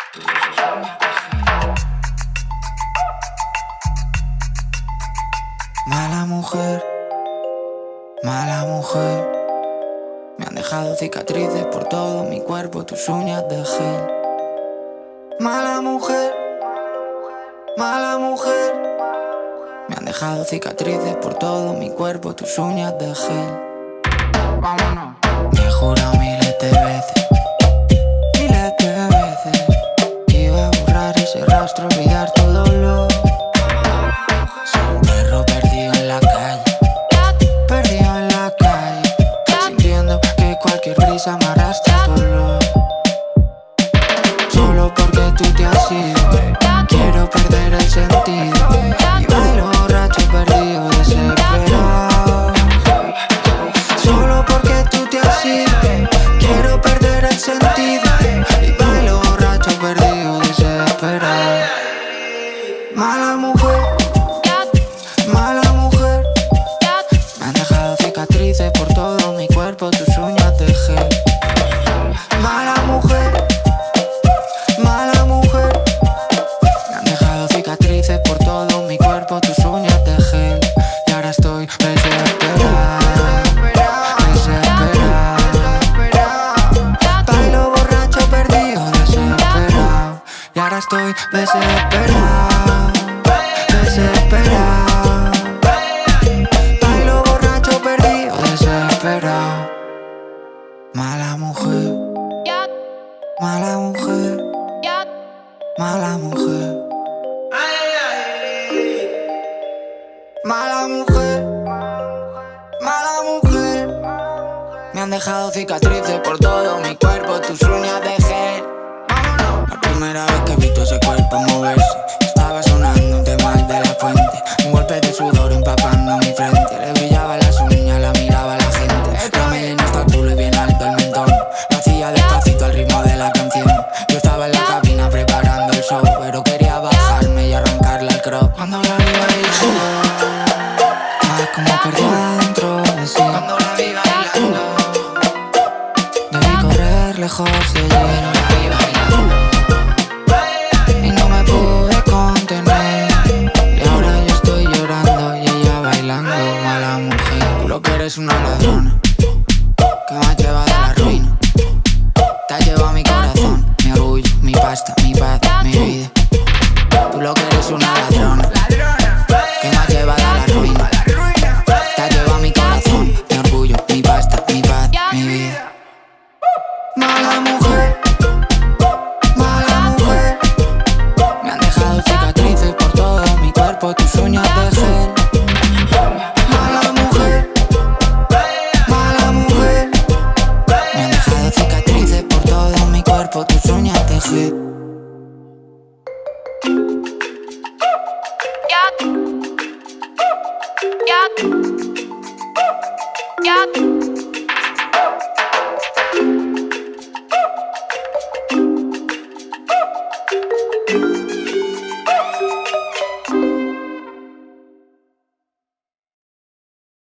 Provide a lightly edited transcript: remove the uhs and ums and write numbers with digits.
Mala mujer, mala mujer. Me han dejado cicatrices por todo mi cuerpo, tus uñas de gel. Mala mujer, mala mujer. Me han dejado cicatrices por todo mi cuerpo, tus uñas de gel. Vámonos. Me he jurado miles de veces, iba a borrar ese rastro, olvidar tu dolor. Soy un perro perdido en la calle, sintiendo que cualquier brisa me arrastra a tu olor. Solo porque tú te has ido, quiero perder el sentido y bailo borracho, perdido, desesperado. Solo porque tú te has ido, quiero perder el sentido y bailo borracho, perdido, desesperado. Mala mujer, mala mujer. Me han dejado cicatrices por todo mi cuerpo, tus uñas de gel. Mala mujer, mala mujer. Me han dejado cicatrices por todo mi cuerpo, tus uñas de gel. Y ahora estoy desesperado, bailo borracho, perdido, desesperado. Y ahora estoy desesperado, desesperado. Bailo borracho, perdido, desesperado. Mala mujer, mala mujer, mala mujer. Mala mujer, mala mujer. Me han dejado cicatrices por todo mi cuerpo, tus uñas de gel. La primera vez que he visto ese cuerpo moverse, estaba sonando un tema de La Fuente. Un golpe de sudor empapando mi frente. Le brillaban las uñas, la miraba la gente. La melena hasta el culo y bien alto el mentón. Lo hacía despacito al ritmo de la canción. Yo estaba en la cabina preparando el show, pero quería bajarme y arrancarle el crop. Cuando la vi bailando, estaba como perdida dentro de sí. Cuando la vi bailando, debí correr lejos de ella. La vi bailando y no me pude contener. Y ahora yo estoy llorando y ella bailando. Mala mujer, tú lo que eres una ladrona que me ha llevado a la ruina. Te has llevado mi corazón, mi orgullo, mi pasta, mi paz, mi vida. Tú lo que eres una ladrona que me ha llevado a la ruina. Te has llevado mi corazón, mi orgullo, mi pasta, mi paz, mi vida. Mala mujer, mala mujer. Me han dejado cicatrices por todo mi cuerpo, tus uñas de gel. Mala mujer, mala mujer. Me han dejado cicatrices por todo mi cuerpo, tus uñas de gel. Yeah.